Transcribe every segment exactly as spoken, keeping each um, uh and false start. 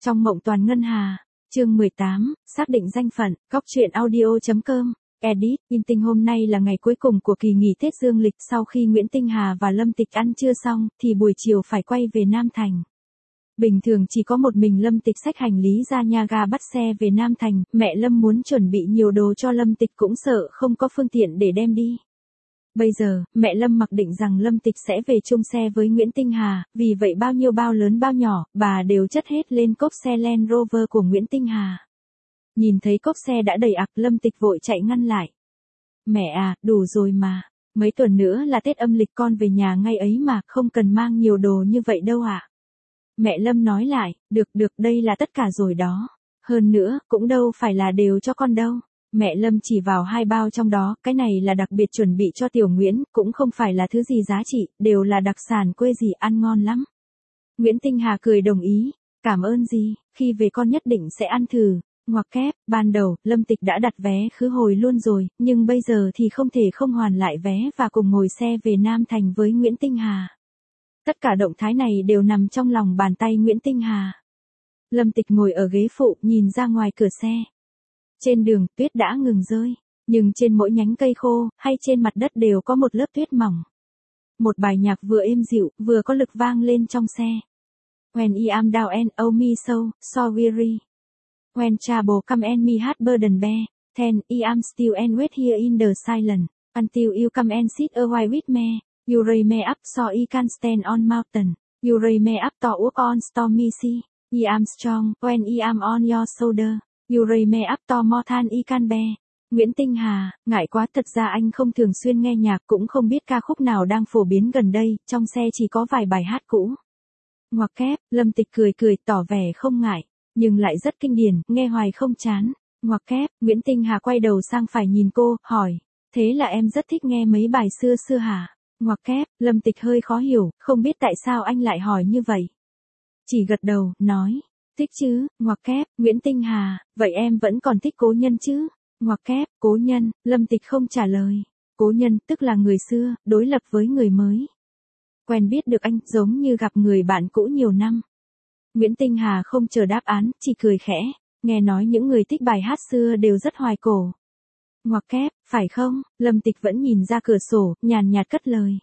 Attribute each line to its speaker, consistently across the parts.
Speaker 1: Trong mộng toàn ngân hà, chương mười tám, xác định danh phận, Cóc truyện audio.com, edit, in tinh hôm nay là ngày cuối cùng của kỳ nghỉ Tết Dương lịch sau khi Nguyễn Tinh Hà và Lâm Tịch ăn trưa xong, thì buổi chiều phải quay về Nam Thành. Bình thường chỉ có một mình Lâm Tịch xách hành lý ra nhà ga bắt xe về Nam Thành, mẹ Lâm muốn chuẩn bị nhiều đồ cho Lâm Tịch cũng sợ không có phương tiện để đem đi. Bây giờ, mẹ Lâm mặc định rằng Lâm Tịch sẽ về chung xe với Nguyễn Tinh Hà, vì vậy bao nhiêu bao lớn bao nhỏ, bà đều chất hết lên cốp xe Land Rover của Nguyễn Tinh Hà. Nhìn thấy cốp xe đã đầy ắp, Lâm Tịch vội chạy ngăn lại. Mẹ à, đủ rồi mà. Mấy tuần nữa là Tết âm lịch con về nhà ngay ấy mà, không cần mang nhiều đồ như vậy đâu ạ. À? Mẹ Lâm nói lại, được được đây là tất cả rồi đó. Hơn nữa, cũng đâu phải là đều cho con đâu. Mẹ Lâm chỉ vào hai bao trong đó, cái này là đặc biệt chuẩn bị cho Tiểu Nguyễn, cũng không phải là thứ gì giá trị, đều là đặc sản quê dì ăn ngon lắm. Nguyễn Tinh Hà cười đồng ý, cảm ơn dì, khi về con nhất định sẽ ăn thử. Ngoặc kép, ban đầu, Lâm Tịch đã đặt vé khứ hồi luôn rồi, nhưng bây giờ thì không thể không hoàn lại vé và cùng ngồi xe về Nam Thành với Nguyễn Tinh Hà. Tất cả động thái này đều nằm trong lòng bàn tay Nguyễn Tinh Hà. Lâm Tịch ngồi ở ghế phụ nhìn ra ngoài cửa xe. Trên đường, tuyết đã ngừng rơi, nhưng trên mỗi nhánh cây khô, hay trên mặt đất đều có một lớp tuyết mỏng. Một bài nhạc vừa êm dịu, vừa có lực vang lên trong xe. When I am down and oh me so, so weary. When trouble come and me heart burden bear, then I am still and wait here in the silence, until you come and sit a while with me. You raise me up so I can stand on mountain. You raise me up to walk on stormy sea. I am strong when I am on your shoulder. You raise me up to more than I can bear. Nguyễn Tinh Hà, ngại quá, thật ra anh không thường xuyên nghe nhạc, cũng không biết ca khúc nào đang phổ biến gần đây, trong xe chỉ có vài bài hát cũ. Ngoặc kép, Lâm Tịch cười cười tỏ vẻ không ngại, nhưng lại rất kinh điển, nghe hoài không chán. Ngoặc kép, Nguyễn Tinh Hà quay đầu sang phải nhìn cô, hỏi, thế là em rất thích nghe mấy bài xưa xưa hả? Ngoặc kép, Lâm Tịch hơi khó hiểu, không biết tại sao anh lại hỏi như vậy. Chỉ gật đầu, nói, thích chứ. Ngoặc kép, Nguyễn Tinh Hà, vậy em vẫn còn thích Cố Nhân chứ? Ngoặc kép, Cố Nhân, Lâm Tịch không trả lời. Cố Nhân, tức là người xưa, đối lập với người mới. Quen biết được anh, giống như gặp người bạn cũ nhiều năm. Nguyễn Tinh Hà không chờ đáp án, chỉ cười khẽ, nghe nói những người thích bài hát xưa đều rất hoài cổ. Ngoặc kép, phải không? Lâm Tịch vẫn nhìn ra cửa sổ, nhàn nhạt cất lời.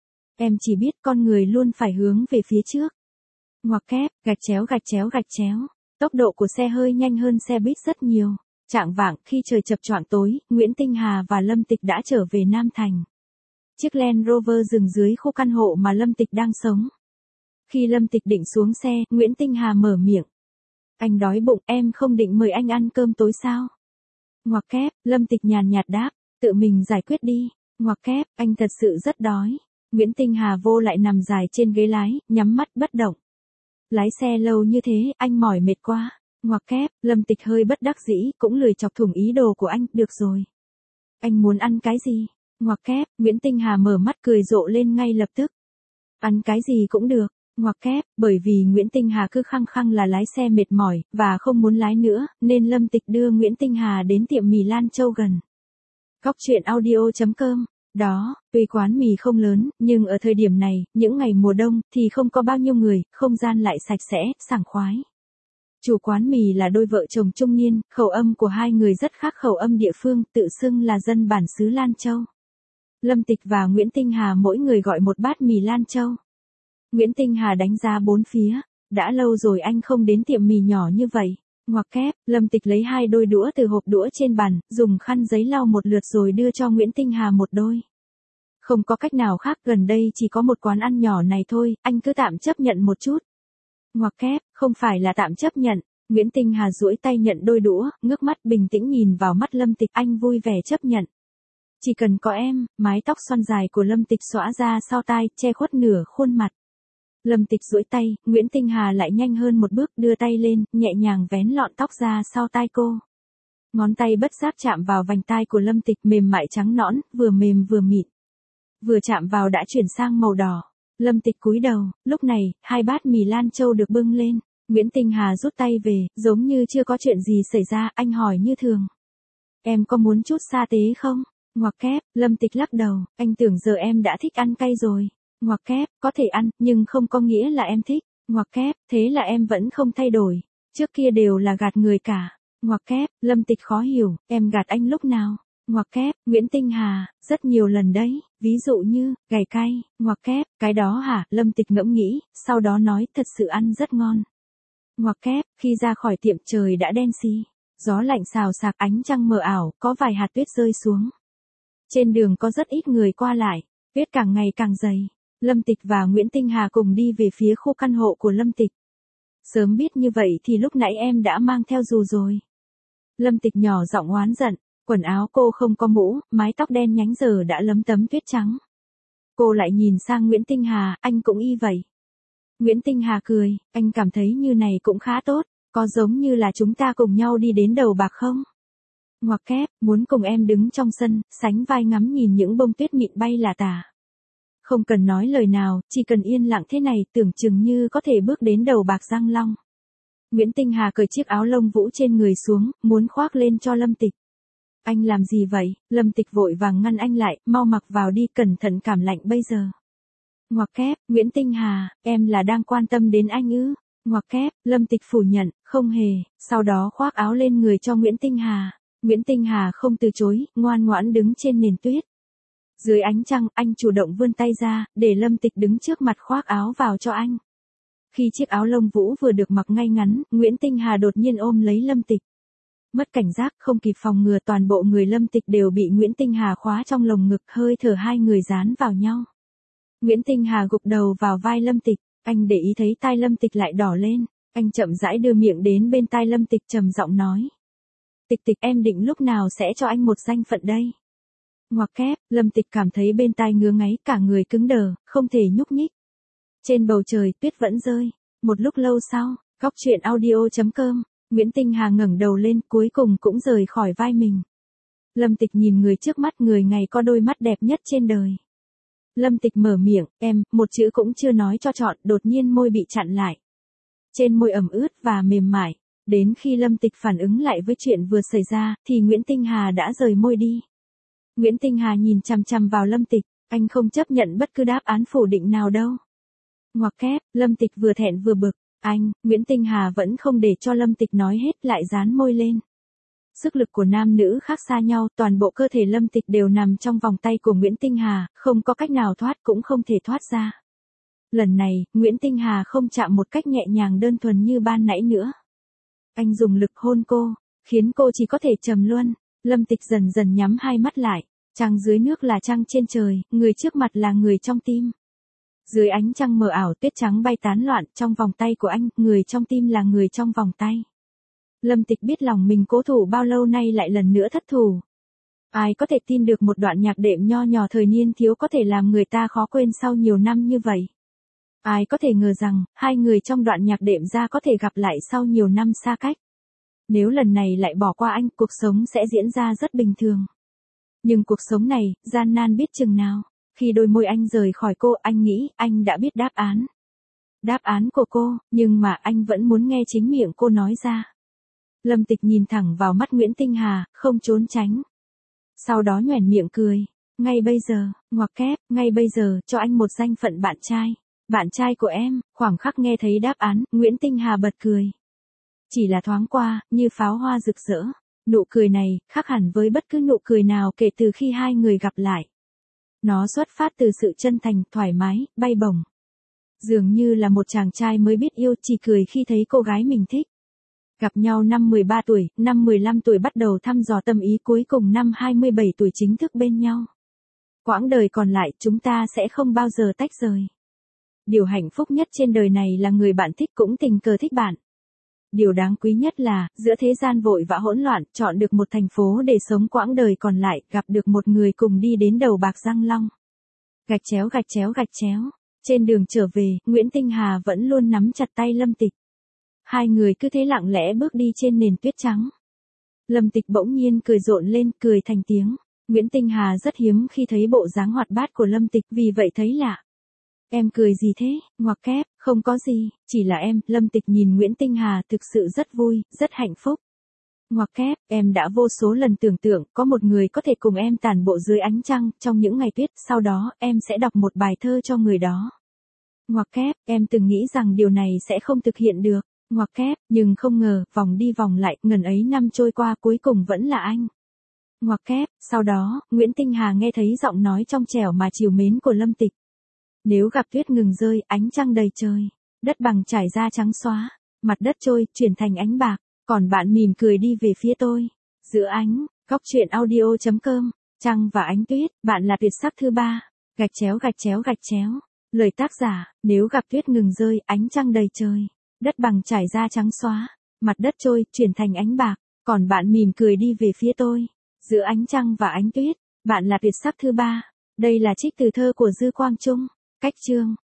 Speaker 1: Em chỉ biết con người luôn phải hướng về phía trước. Ngoặc kép, gạch chéo gạch chéo gạch chéo. Tốc độ của xe hơi nhanh hơn xe buýt rất nhiều. Chạng vạng, khi trời chập choạng tối, Nguyễn Tinh Hà và Lâm Tịch đã trở về Nam Thành. Chiếc Land Rover dừng dưới khu căn hộ mà Lâm Tịch đang sống. Khi Lâm Tịch định xuống xe, Nguyễn Tinh Hà mở miệng. Anh đói bụng, em không định mời anh ăn cơm tối sao? Ngoặc kép, Lâm Tịch nhàn nhạt đáp, tự mình giải quyết đi. Ngoặc kép, anh thật sự rất đói. Nguyễn Tinh Hà vô lại nằm dài trên ghế lái, nhắm mắt bất động. Lái xe lâu như thế, anh mỏi mệt quá. Ngoặc kép, Lâm Tịch hơi bất đắc dĩ, cũng lười chọc thủng ý đồ của anh, được rồi. Anh muốn ăn cái gì? Ngoặc kép, Nguyễn Tinh Hà mở mắt cười rộ lên ngay lập tức. Ăn cái gì cũng được. Ngoặc kép, bởi vì Nguyễn Tinh Hà cứ khăng khăng là lái xe mệt mỏi, và không muốn lái nữa, nên Lâm Tịch đưa Nguyễn Tinh Hà đến tiệm mì Lan Châu gần. Cóc truyện audio.com. Đó, tuy quán mì không lớn, nhưng ở thời điểm này, những ngày mùa đông, thì không có bao nhiêu người, không gian lại sạch sẽ, sảng khoái. Chủ quán mì là đôi vợ chồng trung niên, khẩu âm của hai người rất khác khẩu âm địa phương, tự xưng là dân bản xứ Lan Châu. Lâm Tịch và Nguyễn Tinh Hà mỗi người gọi một bát mì Lan Châu. Nguyễn Tinh Hà đánh giá bốn phía, đã lâu rồi anh không đến tiệm mì nhỏ như vậy. Ngoặc kép, Lâm Tịch lấy hai đôi đũa từ hộp đũa trên bàn, dùng khăn giấy lau một lượt rồi đưa cho Nguyễn Tinh Hà một đôi. Không có cách nào khác, gần đây chỉ có một quán ăn nhỏ này thôi, anh cứ tạm chấp nhận một chút. Ngoặc kép, không phải là tạm chấp nhận. Nguyễn Tinh Hà duỗi tay nhận đôi đũa, ngước mắt bình tĩnh nhìn vào mắt Lâm Tịch, anh vui vẻ chấp nhận. Chỉ cần có em. Mái tóc xoăn dài của Lâm Tịch xõa ra sau tai, che khuất nửa khuôn mặt. Lâm Tịch duỗi tay, Nguyễn Tinh Hà lại nhanh hơn một bước, đưa tay lên, nhẹ nhàng vén lọn tóc ra sau tai cô. Ngón tay bất giác chạm vào vành tai của Lâm Tịch, mềm mại trắng nõn, vừa mềm vừa mịn. Vừa chạm vào đã chuyển sang màu đỏ. Lâm Tịch cúi đầu, lúc này, hai bát mì Lan Châu được bưng lên. Nguyễn Tinh Hà rút tay về, giống như chưa có chuyện gì xảy ra, anh hỏi như thường. Em có muốn chút sa tế không? Ngoặc kép, Lâm Tịch lắc đầu, anh tưởng giờ em đã thích ăn cay rồi. Ngoặc kép, có thể ăn, nhưng không có nghĩa là em thích. Ngoặc kép, thế là em vẫn không thay đổi. Trước kia đều là gạt người cả. Ngoặc kép, Lâm Tịch khó hiểu, em gạt anh lúc nào? Ngoặc kép, Nguyễn Tinh Hà, rất nhiều lần đấy, ví dụ như, gảy cay, ngoặc kép, cái đó hả? Lâm Tịch ngẫm nghĩ, sau đó nói thật sự ăn rất ngon. Ngoặc kép, khi ra khỏi tiệm trời đã đen xì. Gió lạnh xào xạc, ánh trăng mờ ảo, có vài hạt tuyết rơi xuống. Trên đường có rất ít người qua lại, tuyết càng ngày càng dày. Lâm Tịch và Nguyễn Tinh Hà cùng đi về phía khu căn hộ của Lâm Tịch. Sớm biết như vậy thì lúc nãy em đã mang theo dù rồi. Lâm Tịch nhỏ giọng oán giận, quần áo cô không có mũ, mái tóc đen nhánh giờ đã lấm tấm tuyết trắng. Cô lại nhìn sang Nguyễn Tinh Hà, anh cũng y vậy. Nguyễn Tinh Hà cười, anh cảm thấy như này cũng khá tốt, có giống như là chúng ta cùng nhau đi đến đầu bạc không? Ngoặc kép, muốn cùng em đứng trong sân, sánh vai ngắm nhìn những bông tuyết mịn bay là tả. Không cần nói lời nào, chỉ cần yên lặng thế này tưởng chừng như có thể bước đến đầu bạc Giang Long. Nguyễn Tinh Hà cởi chiếc áo lông vũ trên người xuống, muốn khoác lên cho Lâm Tịch. Anh làm gì vậy? Lâm Tịch vội vàng ngăn anh lại, mau mặc vào đi, cẩn thận cảm lạnh bây giờ. Ngoặc kép, Nguyễn Tinh Hà, em là đang quan tâm đến anh ư? Ngoặc kép, Lâm Tịch phủ nhận, không hề, sau đó khoác áo lên người cho Nguyễn Tinh Hà. Nguyễn Tinh Hà không từ chối, ngoan ngoãn đứng trên nền tuyết. Dưới ánh trăng, anh chủ động vươn tay ra, để Lâm Tịch đứng trước mặt khoác áo vào cho anh. Khi chiếc áo lông vũ vừa được mặc ngay ngắn, Nguyễn Tinh Hà đột nhiên ôm lấy Lâm Tịch. Mất cảnh giác, không kịp phòng ngừa, toàn bộ người Lâm Tịch đều bị Nguyễn Tinh Hà khóa trong lồng ngực, hơi thở hai người dán vào nhau. Nguyễn Tinh Hà gục đầu vào vai Lâm Tịch, anh để ý thấy tai Lâm Tịch lại đỏ lên, anh chậm rãi đưa miệng đến bên tai Lâm Tịch trầm giọng nói. Tịch Tịch, em định lúc nào sẽ cho anh một danh phận đây? Ngoặc kép, Lâm Tịch cảm thấy bên tai ngứa ngáy, cả người cứng đờ, không thể nhúc nhích. Trên bầu trời tuyết vẫn rơi. Một lúc lâu sau, góc truyện audio chấm com, Nguyễn Tinh Hà ngẩng đầu lên, cuối cùng cũng rời khỏi vai mình. Lâm Tịch nhìn người trước mắt, người ngày có đôi mắt đẹp nhất trên đời. Lâm Tịch mở miệng, em, một chữ cũng chưa nói cho trọn, đột nhiên môi bị chặn lại. Trên môi ẩm ướt và mềm mại. Đến khi Lâm Tịch phản ứng lại với chuyện vừa xảy ra, thì Nguyễn Tinh Hà đã rời môi đi. Nguyễn Tinh Hà nhìn chằm chằm vào Lâm Tịch, anh không chấp nhận bất cứ đáp án phủ định nào đâu. Ngoặc kép, Lâm Tịch vừa thẹn vừa bực, anh, Nguyễn Tinh Hà vẫn không để cho Lâm Tịch nói hết, lại dán môi lên. Sức lực của nam nữ khác xa nhau, toàn bộ cơ thể Lâm Tịch đều nằm trong vòng tay của Nguyễn Tinh Hà, không có cách nào thoát cũng không thể thoát ra. Lần này, Nguyễn Tinh Hà không chạm một cách nhẹ nhàng đơn thuần như ban nãy nữa. Anh dùng lực hôn cô, khiến cô chỉ có thể trầm luân. Lâm Tịch dần dần nhắm hai mắt lại, trăng dưới nước là trăng trên trời, người trước mặt là người trong tim. Dưới ánh trăng mờ ảo, tuyết trắng bay tán loạn, trong vòng tay của anh, người trong tim là người trong vòng tay. Lâm Tịch biết lòng mình cố thủ bao lâu nay lại lần nữa thất thủ. Ai có thể tin được một đoạn nhạc đệm nho nhỏ thời niên thiếu có thể làm người ta khó quên sau nhiều năm như vậy. Ai có thể ngờ rằng, hai người trong đoạn nhạc đệm ra có thể gặp lại sau nhiều năm xa cách. Nếu lần này lại bỏ qua anh, cuộc sống sẽ diễn ra rất bình thường. Nhưng cuộc sống này, gian nan biết chừng nào. Khi đôi môi anh rời khỏi cô, anh nghĩ anh đã biết đáp án. Đáp án của cô, nhưng mà anh vẫn muốn nghe chính miệng cô nói ra. Lâm Tịch nhìn thẳng vào mắt Nguyễn Tinh Hà, không trốn tránh. Sau đó nhoẻn miệng cười. Ngay bây giờ, ngoặc kép, ngay bây giờ, cho anh một danh phận bạn trai. Bạn trai của em, khoảng khắc nghe thấy đáp án, Nguyễn Tinh Hà bật cười. Chỉ là thoáng qua, như pháo hoa rực rỡ. Nụ cười này, khác hẳn với bất cứ nụ cười nào kể từ khi hai người gặp lại. Nó xuất phát từ sự chân thành, thoải mái, bay bổng. Dường như là một chàng trai mới biết yêu, chỉ cười khi thấy cô gái mình thích. Gặp nhau năm mười ba tuổi, năm mười lăm tuổi bắt đầu thăm dò tâm ý, cuối cùng năm hai mươi bảy tuổi chính thức bên nhau. Quãng đời còn lại, chúng ta sẽ không bao giờ tách rời. Điều hạnh phúc nhất trên đời này là người bạn thích cũng tình cờ thích bạn. Điều đáng quý nhất là, giữa thế gian vội vã hỗn loạn, chọn được một thành phố để sống quãng đời còn lại, gặp được một người cùng đi đến đầu bạc Giang Long. Gạch chéo gạch chéo gạch chéo. Trên đường trở về, Nguyễn Tinh Hà vẫn luôn nắm chặt tay Lâm Tịch. Hai người cứ thế lặng lẽ bước đi trên nền tuyết trắng. Lâm Tịch bỗng nhiên cười rộn lên, cười thành tiếng. Nguyễn Tinh Hà rất hiếm khi thấy bộ dáng hoạt bát của Lâm Tịch, vì vậy thấy lạ. Em cười gì thế? Ngoặc kép, không có gì, chỉ là em. Lâm Tịch nhìn Nguyễn Tinh Hà, thực sự rất vui, rất hạnh phúc. Ngoặc kép, em đã vô số lần tưởng tượng có một người có thể cùng em tản bộ dưới ánh trăng trong những ngày tuyết, sau đó em sẽ đọc một bài thơ cho người đó. Ngoặc kép, em từng nghĩ rằng điều này sẽ không thực hiện được. Ngoặc kép, nhưng không ngờ, vòng đi vòng lại, ngần ấy năm trôi qua cuối cùng vẫn là anh. Ngoặc kép, sau đó, Nguyễn Tinh Hà nghe thấy giọng nói trong trẻo mà trìu mến của Lâm Tịch. Nếu gặp tuyết ngừng rơi, ánh trăng đầy trời, đất bằng trải ra trắng xóa, mặt đất trôi, chuyển thành ánh bạc, còn bạn mỉm cười đi về phía tôi. Giữa ánh, góc truyện audio chấm com, trăng và ánh tuyết, bạn là tuyệt sắc thứ ba, gạch chéo gạch chéo gạch chéo. Lời tác giả, nếu gặp tuyết ngừng rơi, ánh trăng đầy trời, đất bằng trải ra trắng xóa, mặt đất trôi, chuyển thành ánh bạc, còn bạn mỉm cười đi về phía tôi. Giữa ánh trăng và ánh tuyết, bạn là tuyệt sắc thứ ba. Đây là trích từ thơ của Dư Quang Trung. Cách chương